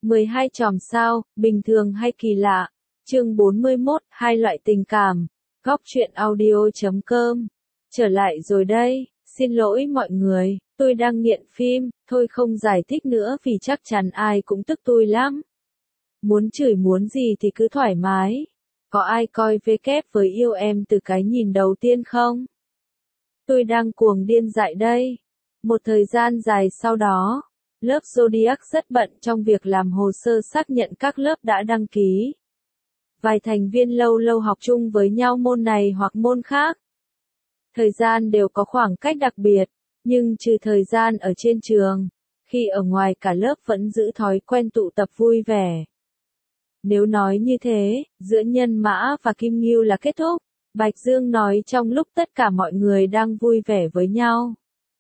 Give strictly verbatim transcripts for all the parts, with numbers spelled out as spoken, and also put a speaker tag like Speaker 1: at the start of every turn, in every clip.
Speaker 1: mười hai chòm sao, bình thường hay kỳ lạ. Chương bốn mươi mốt, hai loại tình cảm. Góc truyện audio chấm com. Trở lại rồi đây, xin lỗi mọi người, tôi đang nghiện phim, thôi không giải thích nữa vì chắc chắn ai cũng tức tôi lắm. Muốn chửi muốn gì thì cứ thoải mái. Có ai coi V kép với yêu em từ cái nhìn đầu tiên không? Tôi đang cuồng điên dại đây. Một thời gian dài sau đó, lớp Zodiac rất bận trong việc làm hồ sơ xác nhận các lớp đã đăng ký. Vài thành viên lâu lâu học chung với nhau môn này hoặc môn khác. Thời gian đều có khoảng cách đặc biệt, nhưng trừ thời gian ở trên trường, khi ở ngoài cả lớp vẫn giữ thói quen tụ tập vui vẻ. Nếu nói như thế, giữa Nhân Mã và Kim Ngưu là kết thúc, Bạch Dương nói trong lúc tất cả mọi người đang vui vẻ với nhau.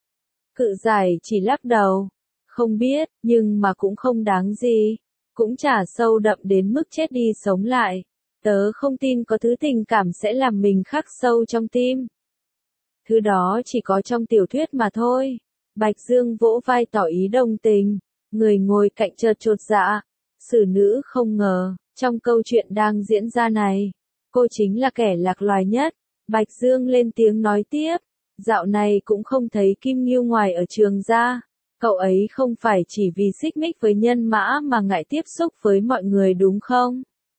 Speaker 1: Cự Giải chỉ lắc đầu. Không biết, nhưng mà cũng không đáng gì. Cũng chả sâu đậm đến mức chết đi sống lại. Tớ không tin có thứ tình cảm sẽ làm mình khắc sâu trong tim. Thứ đó chỉ có trong tiểu thuyết mà thôi. Bạch Dương vỗ vai tỏ ý đồng tình. Người ngồi cạnh chợt chột dạ. Xử nữ không ngờ, trong câu chuyện đang diễn ra này, cô chính là kẻ lạc loài nhất. Bạch Dương lên tiếng nói tiếp. Dạo này cũng không thấy Kim Ngưu ngoài ở trường ra. Cậu ấy không phải chỉ vì xích mích với Nhân Mã mà ngại tiếp xúc với mọi người đúng không?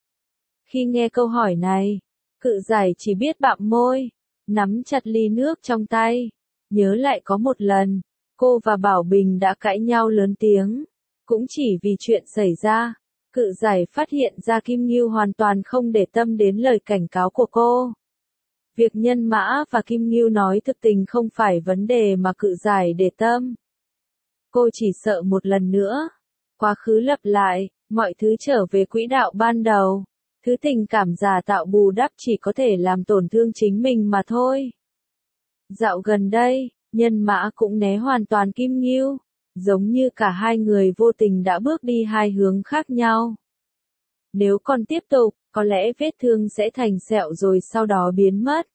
Speaker 1: Khi nghe câu hỏi này, Cự Giải chỉ biết bặm môi, nắm chặt ly nước trong tay. Nhớ lại có một lần, cô và Bảo Bình đã cãi nhau lớn tiếng. Cũng chỉ vì chuyện xảy ra, Cự Giải phát hiện ra Kim Ngưu hoàn toàn không để tâm đến lời cảnh cáo của cô. Việc Nhân Mã và Kim Ngưu nói thực tình không phải vấn đề mà Cự Giải để tâm. Cô chỉ sợ một lần nữa, quá khứ lặp lại, mọi thứ trở về quỹ đạo ban đầu. Thứ tình cảm giả tạo bù đắp chỉ có thể làm tổn thương chính mình mà thôi. Dạo gần đây, Nhân Mã cũng né hoàn toàn Kim Ngưu, giống như cả hai người vô tình đã bước đi hai hướng khác nhau. Nếu còn tiếp tục, có lẽ vết thương sẽ thành sẹo rồi sau đó biến mất.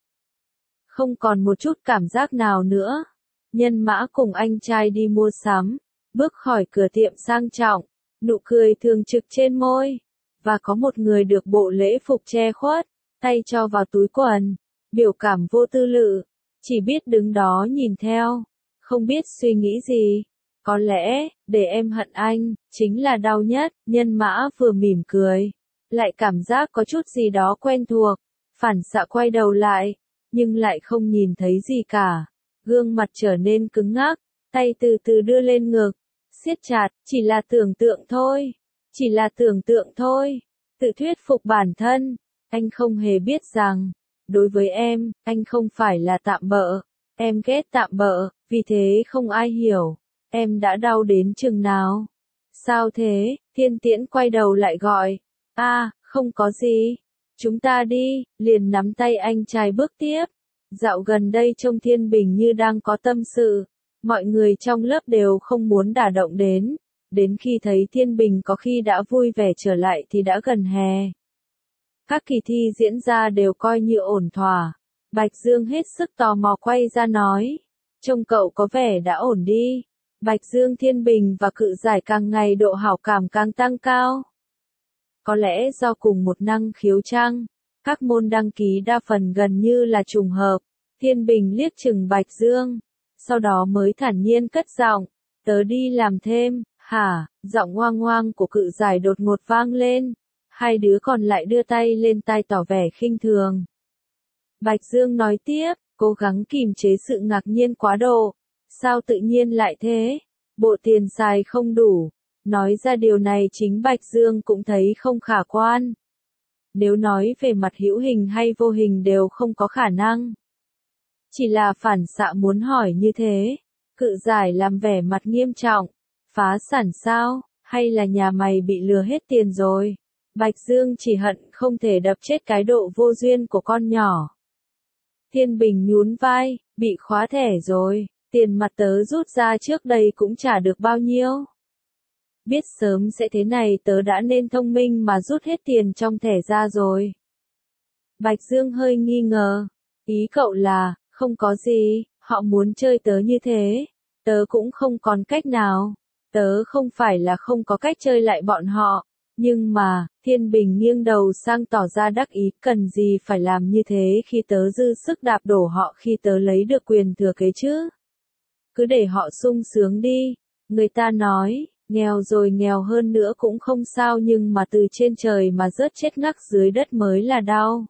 Speaker 1: Không còn một chút cảm giác nào nữa. Nhân Mã cùng anh trai đi mua sắm, bước khỏi cửa tiệm sang trọng, nụ cười thường trực trên môi, và có một người được bộ lễ phục che khuất, tay cho vào túi quần, biểu cảm vô tư lự, chỉ biết đứng đó nhìn theo, không biết suy nghĩ gì. Có lẽ, để em hận anh, chính là đau nhất. Nhân Mã vừa mỉm cười, lại cảm giác có chút gì đó quen thuộc, phản xạ quay đầu lại, nhưng lại không nhìn thấy gì cả. Gương mặt trở nên cứng ngắc, tay từ từ đưa lên ngực, siết chặt, chỉ là tưởng tượng thôi, chỉ là tưởng tượng thôi, tự thuyết phục bản thân. Anh không hề biết rằng, đối với em, anh không phải là tạm bợ, em ghét tạm bợ, vì thế không ai hiểu, em đã đau đến chừng nào. Sao thế? Thiên Tiễn quay đầu lại gọi, a, à, không có gì, chúng ta đi, liền nắm tay anh trai bước tiếp. Dạo gần đây trông Thiên Bình như đang có tâm sự, mọi người trong lớp đều không muốn đả động đến, đến khi thấy Thiên Bình có khi đã vui vẻ trở lại thì đã gần hè. Các kỳ thi diễn ra đều coi như ổn thỏa. Bạch Dương hết sức tò mò quay ra nói, trông cậu có vẻ đã ổn đi. Bạch Dương, Thiên Bình và Cự Giải càng ngày độ hảo cảm càng tăng cao. Có lẽ do cùng một năng khiếu chăng? Các môn đăng ký đa phần gần như là trùng hợp. Thiên Bình liếc chừng Bạch Dương, sau đó mới thản nhiên cất giọng, tớ đi làm thêm. Hả? Giọng ngoang ngoang của Cự Giải đột ngột vang lên. Hai đứa còn lại đưa tay lên tai tỏ vẻ khinh thường. Bạch Dương nói tiếp, cố gắng kìm chế sự ngạc nhiên quá độ. Sao tự nhiên lại thế? Bộ tiền xài không đủ. Nói ra điều này chính Bạch Dương cũng thấy không khả quan. Nếu nói về mặt hữu hình hay vô hình đều không có khả năng. Chỉ là phản xạ muốn hỏi như thế. Cự Giải làm vẻ mặt nghiêm trọng. Phá sản sao? Hay là nhà mày bị lừa hết tiền rồi? Bạch Dương chỉ hận không thể đập chết cái độ vô duyên của con nhỏ. Thiên Bình nhún vai, bị khóa thẻ rồi. Tiền mặt tớ rút ra trước đây cũng trả được bao nhiêu. Biết sớm sẽ thế này tớ đã nên thông minh mà rút hết tiền trong thẻ ra rồi. Bạch Dương hơi nghi ngờ. Ý cậu là, không có gì, họ muốn chơi tớ như thế. Tớ cũng không còn cách nào. Tớ không phải là không có cách chơi lại bọn họ, nhưng mà, Thiên Bình nghiêng đầu sang tỏ ra đắc ý, cần gì phải làm như thế khi tớ dư sức đạp đổ họ khi tớ lấy được quyền thừa kế chứ. Cứ để họ sung sướng đi, người ta nói, nghèo rồi nghèo hơn nữa cũng không sao nhưng mà từ trên trời mà rớt chết ngắc dưới đất mới là đau.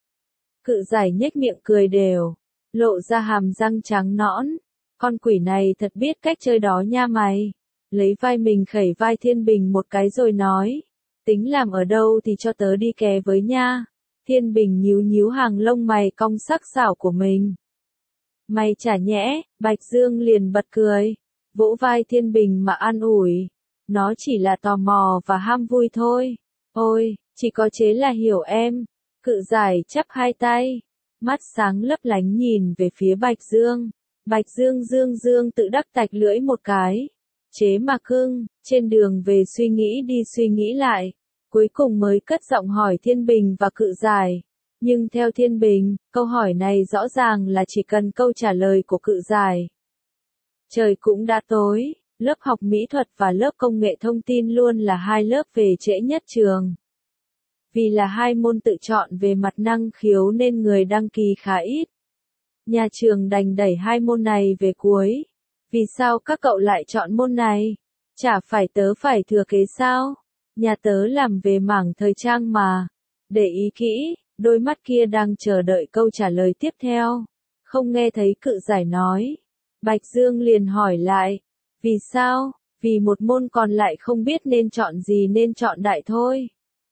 Speaker 1: Cự Giải nhếch miệng cười đều, lộ ra hàm răng trắng nõn, con quỷ này thật biết cách chơi đó nha mày. Lấy vai mình khẩy vai Thiên Bình một cái rồi nói, tính làm ở đâu thì cho tớ đi ké với nha. Thiên Bình nhíu nhíu hàng lông mày cong sắc sảo của mình. Mày chả nhẽ, Bạch Dương liền bật cười, vỗ vai Thiên Bình mà an ủi. Nó chỉ là tò mò và ham vui thôi. Ôi, chỉ có chế là hiểu em. Cự Giải chắp hai tay, mắt sáng lấp lánh nhìn về phía Bạch Dương. Bạch Dương dương dương tự đắc tạch lưỡi một cái. Chế mà cưng, trên đường về suy nghĩ đi suy nghĩ lại, cuối cùng mới cất giọng hỏi Thiên Bình và Cự Giải. Nhưng theo Thiên Bình, câu hỏi này rõ ràng là chỉ cần câu trả lời của Cự Giải. Trời cũng đã tối, lớp học mỹ thuật và lớp công nghệ thông tin luôn là hai lớp về trễ nhất trường. Vì là hai môn tự chọn về mặt năng khiếu nên người đăng ký khá ít. Nhà trường đành đẩy hai môn này về cuối. Vì sao các cậu lại chọn môn này? Chả phải tớ phải thừa kế sao? Nhà tớ làm về mảng thời trang mà. Để ý kỹ, đôi mắt kia đang chờ đợi câu trả lời tiếp theo. Không nghe thấy Cự Giải nói. Bạch Dương liền hỏi lại. Vì sao? Vì một môn còn lại không biết nên chọn gì nên chọn đại thôi.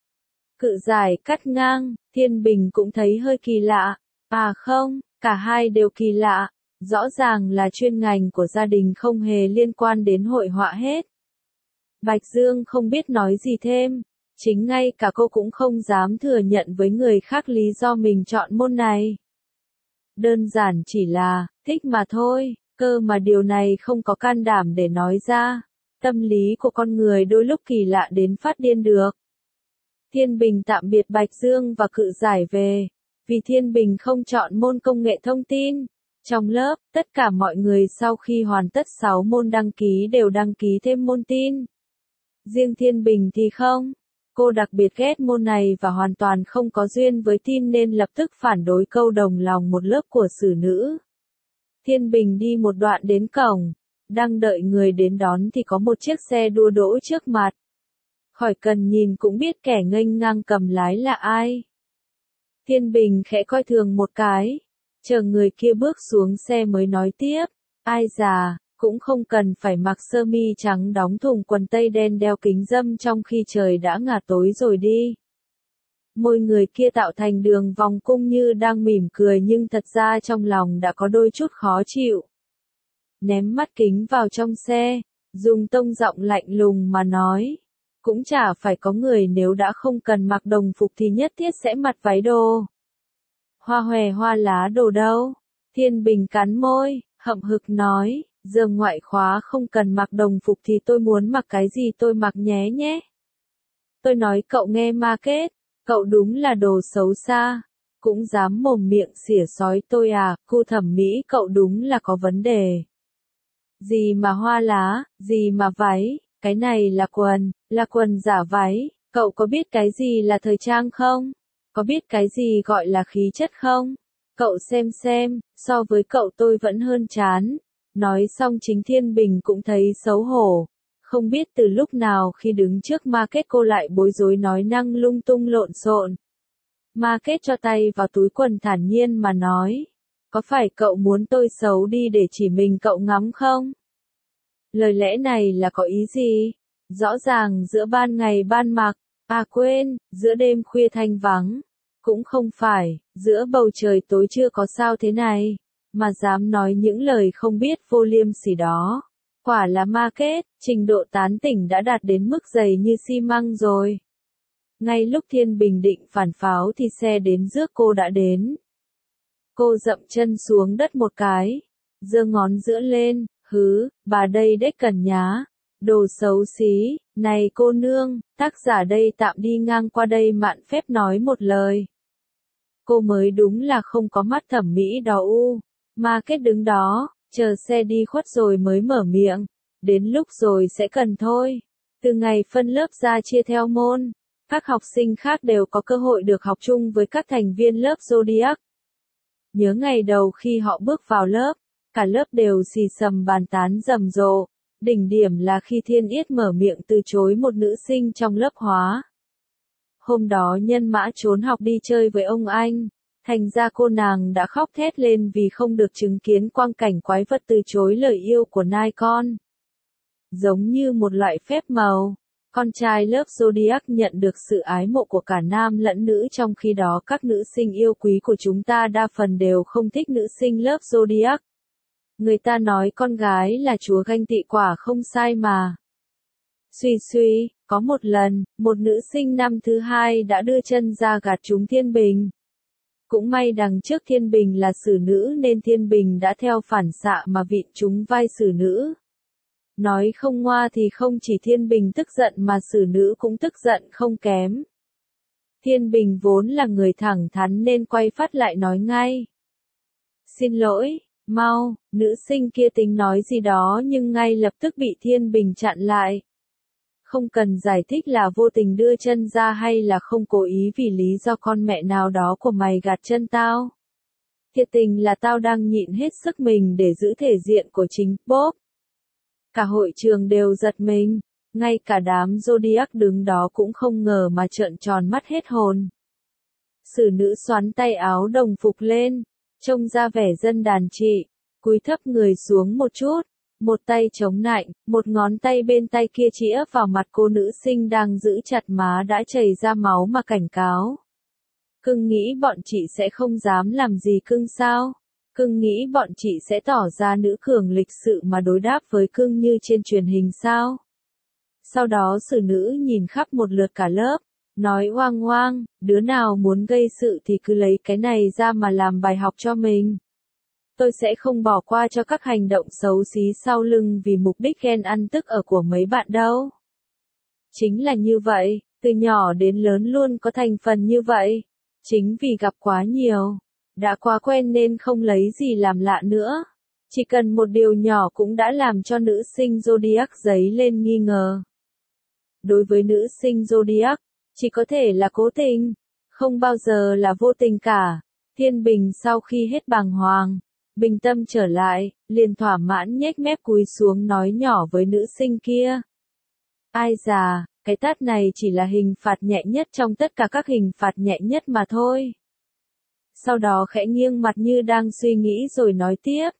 Speaker 1: Cự Giải cắt ngang, Thiên Bình cũng thấy hơi kỳ lạ. À không, cả hai đều kỳ lạ. Rõ ràng là chuyên ngành của gia đình không hề liên quan đến hội họa hết. Bạch Dương không biết nói gì thêm, chính ngay cả cô cũng không dám thừa nhận với người khác lý do mình chọn môn này. Đơn giản chỉ là, thích mà thôi, cơ mà điều này không có can đảm để nói ra. Tâm lý của con người đôi lúc kỳ lạ đến phát điên được. Thiên Bình tạm biệt Bạch Dương và Cự Giải về, vì Thiên Bình không chọn môn công nghệ thông tin. Trong lớp, tất cả mọi người sau khi hoàn tất sáu môn đăng ký đều đăng ký thêm môn tin. Riêng Thiên Bình thì không. Cô đặc biệt ghét môn này và hoàn toàn không có duyên với tin nên lập tức phản đối câu đồng lòng một lớp của sử nữ. Thiên Bình đi một đoạn đến cổng, đang đợi người đến đón thì có một chiếc xe đua đỗ trước mặt. Khỏi cần nhìn cũng biết kẻ nghênh ngang cầm lái là ai. Thiên Bình khẽ coi thường một cái. Chờ người kia bước xuống xe mới nói tiếp, ai già, cũng không cần phải mặc sơ mi trắng đóng thùng quần tây đen đeo kính râm trong khi trời đã ngả tối rồi đi. Môi người kia tạo thành đường vòng cung như đang mỉm cười nhưng thật ra trong lòng đã có đôi chút khó chịu. Ném mắt kính vào trong xe, dùng tông giọng lạnh lùng mà nói, cũng chả phải có người nếu đã không cần mặc đồng phục thì nhất thiết sẽ mặc váy đồ. Hoa hòe hoa lá đồ đâu? Thiên Bình cắn môi, hậm hực nói, giờ ngoại khóa không cần mặc đồng phục thì tôi muốn mặc cái gì tôi mặc nhé nhé. Tôi nói cậu nghe ma kết, cậu đúng là đồ xấu xa, cũng dám mồm miệng xỉa xói tôi à, khu thẩm mỹ cậu đúng là có vấn đề. Gì mà hoa lá, gì mà váy, cái này là quần, là quần giả váy, cậu có biết cái gì là thời trang không? Có biết cái gì gọi là khí chất không? Cậu xem xem, so với cậu tôi vẫn hơn chán. Nói xong chính Thiên Bình cũng thấy xấu hổ. Không biết từ lúc nào khi đứng trước Market cô lại bối rối nói năng lung tung lộn xộn. Market cho tay vào túi quần thản nhiên mà nói. Có phải cậu muốn tôi xấu đi để chỉ mình cậu ngắm không? Lời lẽ này là có ý gì? Rõ ràng giữa ban ngày ban mặc. À quên, giữa đêm khuya thanh vắng. Cũng không phải, giữa bầu trời tối chưa có sao thế này, mà dám nói những lời không biết vô liêm sỉ đó. Quả là Market, trình độ tán tỉnh đã đạt đến mức dày như xi măng rồi. Ngay lúc Thiên Bình định phản pháo thì xe đến rước cô đã đến. Cô dậm chân xuống đất một cái, giơ ngón giữa lên, hứ, bà đây đếch cần nhá. Đồ xấu xí, này cô nương, tác giả đây tạm đi ngang qua đây mạn phép nói một lời. Cô mới đúng là không có mắt thẩm mỹ đó u. Market đứng đó, chờ xe đi khuất rồi mới mở miệng. đến lúc rồi sẽ cần thôi. Từ ngày phân lớp ra chia theo môn, các học sinh khác đều có cơ hội được học chung với các thành viên lớp Zodiac. Nhớ ngày đầu khi họ bước vào lớp, cả lớp đều xì xầm bàn tán rầm rộ. Đỉnh điểm là khi Thiên Yết mở miệng từ chối một nữ sinh trong lớp hóa. Hôm đó Nhân Mã trốn học đi chơi với ông anh, thành ra cô nàng đã khóc thét lên vì không được chứng kiến quang cảnh quái vật từ chối lời yêu của nai con. Giống như một loại phép màu, con trai lớp Zodiac nhận được sự ái mộ của cả nam lẫn nữ, trong khi đó các nữ sinh yêu quý của chúng ta đa phần đều không thích nữ sinh lớp Zodiac. Người ta nói con gái là chúa ganh tị, quả không sai mà. Suy suy, có một lần, một nữ sinh năm thứ hai đã đưa chân ra gạt trúng Thiên Bình. Cũng may đằng trước Thiên Bình là xử nữ nên Thiên Bình đã theo phản xạ mà vịn trúng vai xử nữ. Nói không ngoa thì không chỉ Thiên Bình tức giận mà xử nữ cũng tức giận không kém. Thiên Bình vốn là người thẳng thắn nên quay phát lại nói ngay. Xin lỗi, mau, nữ sinh kia tính nói gì đó nhưng ngay lập tức bị Thiên Bình chặn lại. Không cần giải thích là vô tình đưa chân ra hay là không cố ý vì lý do con mẹ nào đó của mày gạt chân tao. Thiệt tình là tao đang nhịn hết sức mình để giữ thể diện của chính Bob. Cả hội trường đều giật mình, ngay cả đám Zodiac đứng đó cũng không ngờ mà trợn tròn mắt hết hồn. Xử nữ xoắn tay áo đồng phục lên, trông ra vẻ dân đàn chị, cúi thấp người xuống một chút, một tay chống nạnh, một ngón tay bên tay kia chĩa vào mặt cô nữ sinh đang giữ chặt má đã chảy ra máu mà cảnh cáo. Cưng nghĩ bọn chị sẽ không dám làm gì cưng sao? Cưng nghĩ bọn chị sẽ tỏ ra nữ cường lịch sự mà đối đáp với cưng như trên truyền hình sao? Sau đó xử nữ nhìn khắp một lượt cả lớp, nói oang oang, đứa nào muốn gây sự thì cứ lấy cái này ra mà làm bài học cho mình. Tôi sẽ không bỏ qua cho các hành động xấu xí sau lưng vì mục đích ghen ăn tức ở của mấy bạn đâu. Chính là như vậy, từ nhỏ đến lớn luôn có thành phần như vậy. Chính vì gặp quá nhiều, đã quá quen nên không lấy gì làm lạ nữa. Chỉ cần một điều nhỏ cũng đã làm cho nữ sinh Zodiac dấy lên nghi ngờ. Đối với nữ sinh Zodiac, chỉ có thể là cố tình, không bao giờ là vô tình cả. Thiên Bình sau khi hết bàng hoàng, bình tâm trở lại, liền thỏa mãn nhếch mép cúi xuống nói nhỏ với nữ sinh kia. Ai già, cái tát này chỉ là hình phạt nhẹ nhất trong tất cả các hình phạt nhẹ nhất mà thôi. Sau đó khẽ nghiêng mặt như đang suy nghĩ rồi nói tiếp.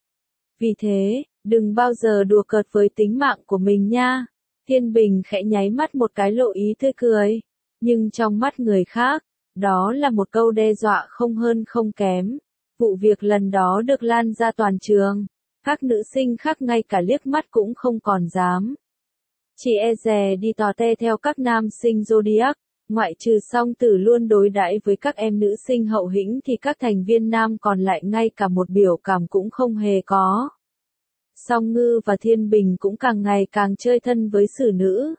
Speaker 1: Vì thế, đừng bao giờ đùa cợt với tính mạng của mình nha. Thiên Bình khẽ nháy mắt một cái lộ ý tươi cười. Nhưng trong mắt người khác, đó là một câu đe dọa không hơn không kém. Vụ việc lần đó được lan ra toàn trường. Các nữ sinh khác ngay cả liếc mắt cũng không còn dám. Chỉ e dè đi tò te theo các nam sinh Zodiac. Ngoại trừ Song Tử luôn đối đãi với các em nữ sinh hậu hĩnh thì các thành viên nam còn lại ngay cả một biểu cảm cũng không hề có. Song Ngư và Thiên Bình cũng càng ngày càng chơi thân với xử nữ.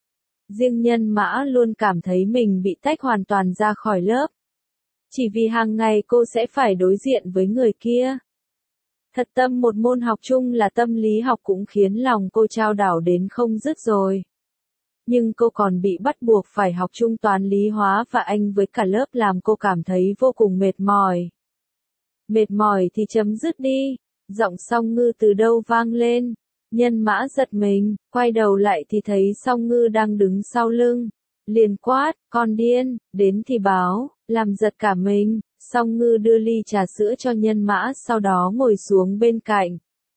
Speaker 1: Riêng Nhân Mã luôn cảm thấy mình bị tách hoàn toàn ra khỏi lớp. Chỉ vì hàng ngày cô sẽ phải đối diện với người kia. Thật tâm một môn học chung là tâm lý học cũng khiến lòng cô chao đảo đến không dứt rồi. Nhưng cô còn bị bắt buộc phải học chung toán lý hóa và Anh với cả lớp làm cô cảm thấy vô cùng mệt mỏi. Mệt mỏi thì chấm dứt đi, giọng Song Ngư từ đâu vang lên. Nhân Mã giật mình, quay đầu lại thì thấy Song Ngư đang đứng sau lưng. Liền quát, con điên, đến thì báo, làm giật cả mình. Song Ngư đưa ly trà sữa cho Nhân Mã sau đó ngồi xuống bên cạnh.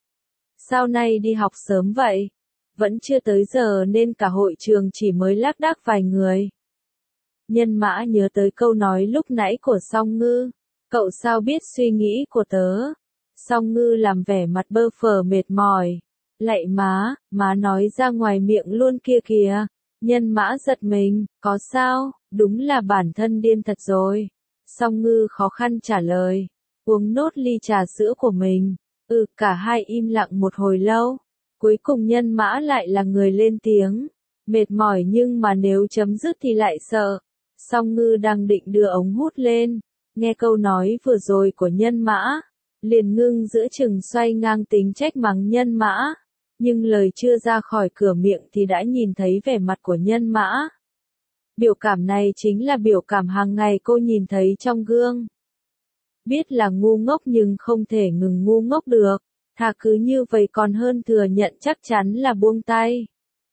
Speaker 1: Sao nay đi học sớm vậy? Vẫn chưa tới giờ nên cả hội trường chỉ mới lác đác vài người. Nhân Mã nhớ tới câu nói lúc nãy của Song Ngư. Cậu sao biết suy nghĩ của tớ? Song Ngư làm vẻ mặt bơ phờ mệt mỏi. Lạy má, má nói ra ngoài miệng luôn kia kìa. Nhân Mã giật mình, có sao, đúng là bản thân điên thật rồi. Song Ngư khó khăn trả lời. Uống nốt ly trà sữa của mình. Ừ, cả hai im lặng một hồi lâu. Cuối cùng Nhân Mã lại là người lên tiếng. Mệt mỏi nhưng mà nếu chấm dứt thì lại sợ. Song Ngư đang định đưa ống hút lên. Nghe câu nói vừa rồi của Nhân Mã. Liền ngưng giữa chừng xoay ngang tính trách mắng Nhân Mã. nhưng lời chưa ra khỏi cửa miệng thì đã nhìn thấy vẻ mặt của Nhân Mã. Biểu cảm này chính là biểu cảm hàng ngày cô nhìn thấy trong gương. Biết là ngu ngốc nhưng không thể ngừng ngu ngốc được, thà cứ như vậy còn hơn thừa nhận chắc chắn là buông tay.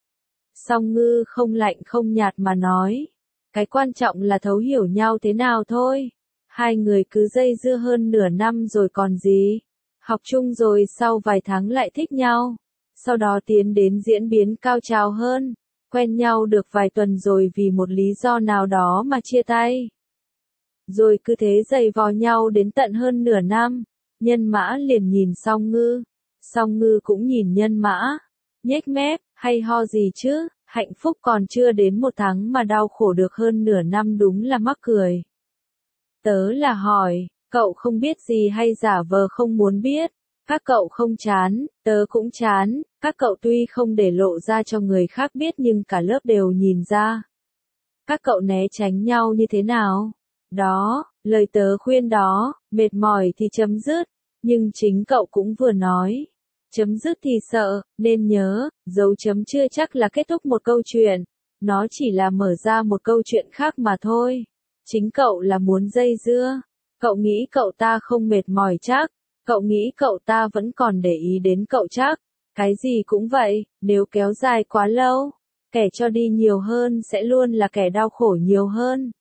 Speaker 1: Song Ngư không lạnh không nhạt mà nói, cái quan trọng là thấu hiểu nhau thế nào thôi. Hai người cứ dây dưa hơn nửa năm rồi còn gì. Học chung rồi sau vài tháng lại thích nhau. Sau đó tiến đến diễn biến cao trào hơn. Quen nhau được vài tuần rồi vì một lý do nào đó mà chia tay. Rồi cứ thế giày vò nhau đến tận hơn nửa năm. Nhân Mã liền nhìn Song Ngư. Song Ngư cũng nhìn Nhân Mã. Nhếch mép, hay ho gì chứ, hạnh phúc còn chưa đến một tháng mà đau khổ được hơn nửa năm đúng là mắc cười. Tớ là hỏi, cậu không biết gì hay giả vờ không muốn biết? Các cậu không chán, tớ cũng chán, các cậu tuy không để lộ ra cho người khác biết nhưng cả lớp đều nhìn ra. Các cậu né tránh nhau như thế nào? Đó, lời tớ khuyên đó, mệt mỏi thì chấm dứt, nhưng chính cậu cũng vừa nói. Chấm dứt thì sợ, nên nhớ, dấu chấm chưa chắc là kết thúc một câu chuyện, nó chỉ là mở ra một câu chuyện khác mà thôi. Chính cậu là muốn dây dưa, cậu nghĩ cậu ta không mệt mỏi chắc, cậu nghĩ cậu ta vẫn còn để ý đến cậu chắc, cái gì cũng vậy, nếu kéo dài quá lâu, kẻ cho đi nhiều hơn sẽ luôn là kẻ đau khổ nhiều hơn.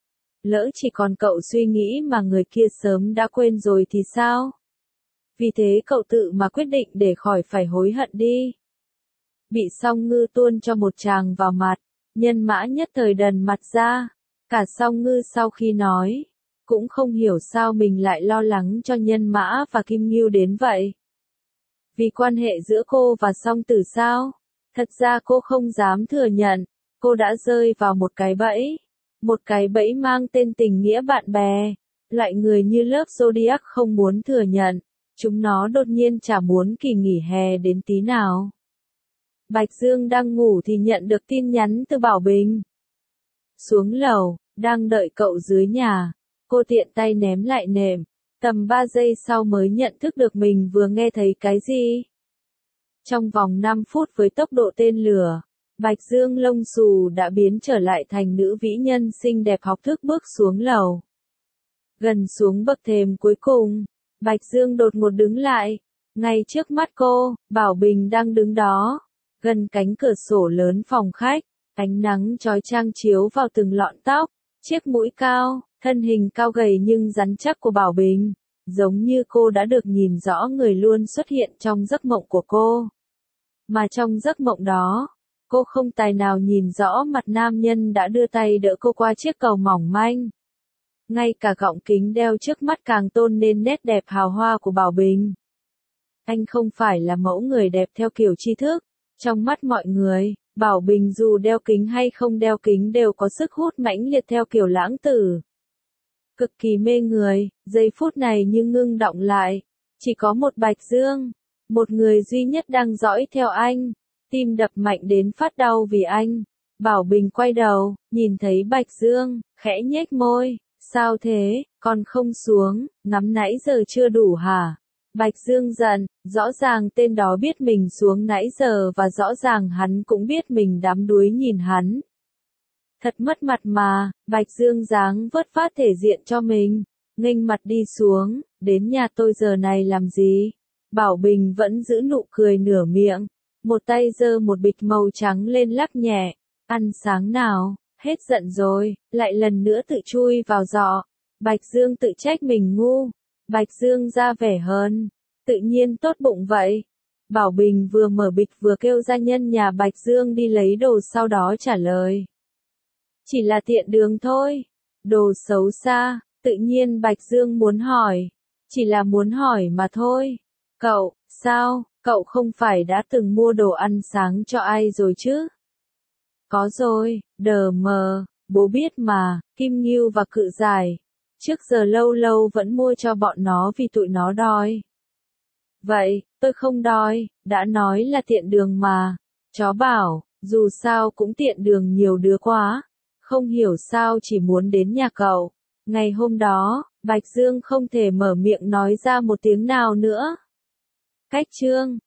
Speaker 1: Lỡ chỉ còn cậu suy nghĩ mà người kia sớm đã quên rồi thì sao? Vì thế cậu tự mà quyết định để khỏi phải hối hận đi. Bị Song Ngư tuôn cho một tràng vào mặt, Nhân Mã nhất thời đần mặt ra. Cả Song Ngư sau khi nói, cũng không hiểu sao mình lại lo lắng cho Nhân Mã và Kim Ngưu đến vậy. Vì quan hệ giữa cô và Song Tử sao? Thật ra cô không dám thừa nhận, cô đã rơi vào một cái bẫy. Một cái bẫy mang tên tình nghĩa bạn bè. Loại người như lớp Zodiac không muốn thừa nhận. Chúng nó đột nhiên chả muốn kỳ nghỉ hè đến tí nào. Bạch Dương đang ngủ thì nhận được tin nhắn từ Bảo Bình. Xuống lầu, đang đợi cậu dưới nhà. Cô tiện tay ném lại nệm. Tầm ba giây sau mới nhận thức được mình vừa nghe thấy cái gì. Trong vòng năm phút với tốc độ tên lửa, Bạch Dương lông xù đã biến trở lại thành nữ vĩ nhân xinh đẹp học thức bước xuống lầu. Gần xuống bậc thềm cuối cùng, Bạch Dương đột ngột đứng lại. Ngay trước mắt cô, Bảo Bình đang đứng đó, gần cánh cửa sổ lớn phòng khách, ánh nắng chói chang chiếu vào từng lọn tóc, chiếc mũi cao, thân hình cao gầy nhưng rắn chắc của Bảo Bình, giống như cô đã được nhìn rõ người luôn xuất hiện trong giấc mộng của cô. Mà trong giấc mộng đó, cô không tài nào nhìn rõ mặt nam nhân đã đưa tay đỡ cô qua chiếc cầu mỏng manh. Ngay cả gọng kính đeo trước mắt càng tôn nên nét đẹp hào hoa của Bảo Bình. Anh không phải là mẫu người đẹp theo kiểu tri thức. Trong mắt mọi người, Bảo Bình dù đeo kính hay không đeo kính đều có sức hút mãnh liệt theo kiểu lãng tử. Cực kỳ mê người, giây phút này như ngưng đọng lại. Chỉ có một Bạch Dương, một người duy nhất đang dõi theo anh. Tim đập mạnh đến phát đau vì anh. Bảo Bình quay đầu, nhìn thấy Bạch Dương, khẽ nhếch môi. Sao thế, còn không xuống, ngắm nãy giờ chưa đủ hả? Bạch Dương giận, rõ ràng tên đó biết mình xuống nãy giờ và rõ ràng hắn cũng biết mình đắm đuối nhìn hắn. Thật mất mặt mà, Bạch Dương dáng vớt vát thể diện cho mình, nghênh mặt đi xuống, đến nhà tôi giờ này làm gì? Bảo Bình vẫn giữ nụ cười nửa miệng, một tay giơ một bịch màu trắng lên lắc nhẹ, ăn sáng nào? Hết giận rồi, lại lần nữa tự chui vào giỏ. Bạch Dương tự trách mình ngu. Bạch Dương ra vẻ hơn. Tự nhiên tốt bụng vậy. Bảo Bình vừa mở bịch vừa kêu gia nhân nhà Bạch Dương đi lấy đồ sau đó trả lời. Chỉ là tiện đường thôi. Đồ xấu xa, tự nhiên Bạch Dương muốn hỏi. Chỉ là muốn hỏi mà thôi. Cậu, sao, cậu không phải đã từng mua đồ ăn sáng cho ai rồi chứ? Có rồi, đờ mờ, bố biết mà, Kim Ngưu và Cự Giải. Trước giờ lâu lâu vẫn mua cho bọn nó vì tụi nó đói. Vậy, tôi không đói, đã nói là tiện đường mà. Chó bảo, dù sao cũng tiện đường nhiều đứa quá. Không hiểu sao chỉ muốn đến nhà cậu. Ngày hôm đó, Bạch Dương không thể mở miệng nói ra một tiếng nào nữa. Cách chương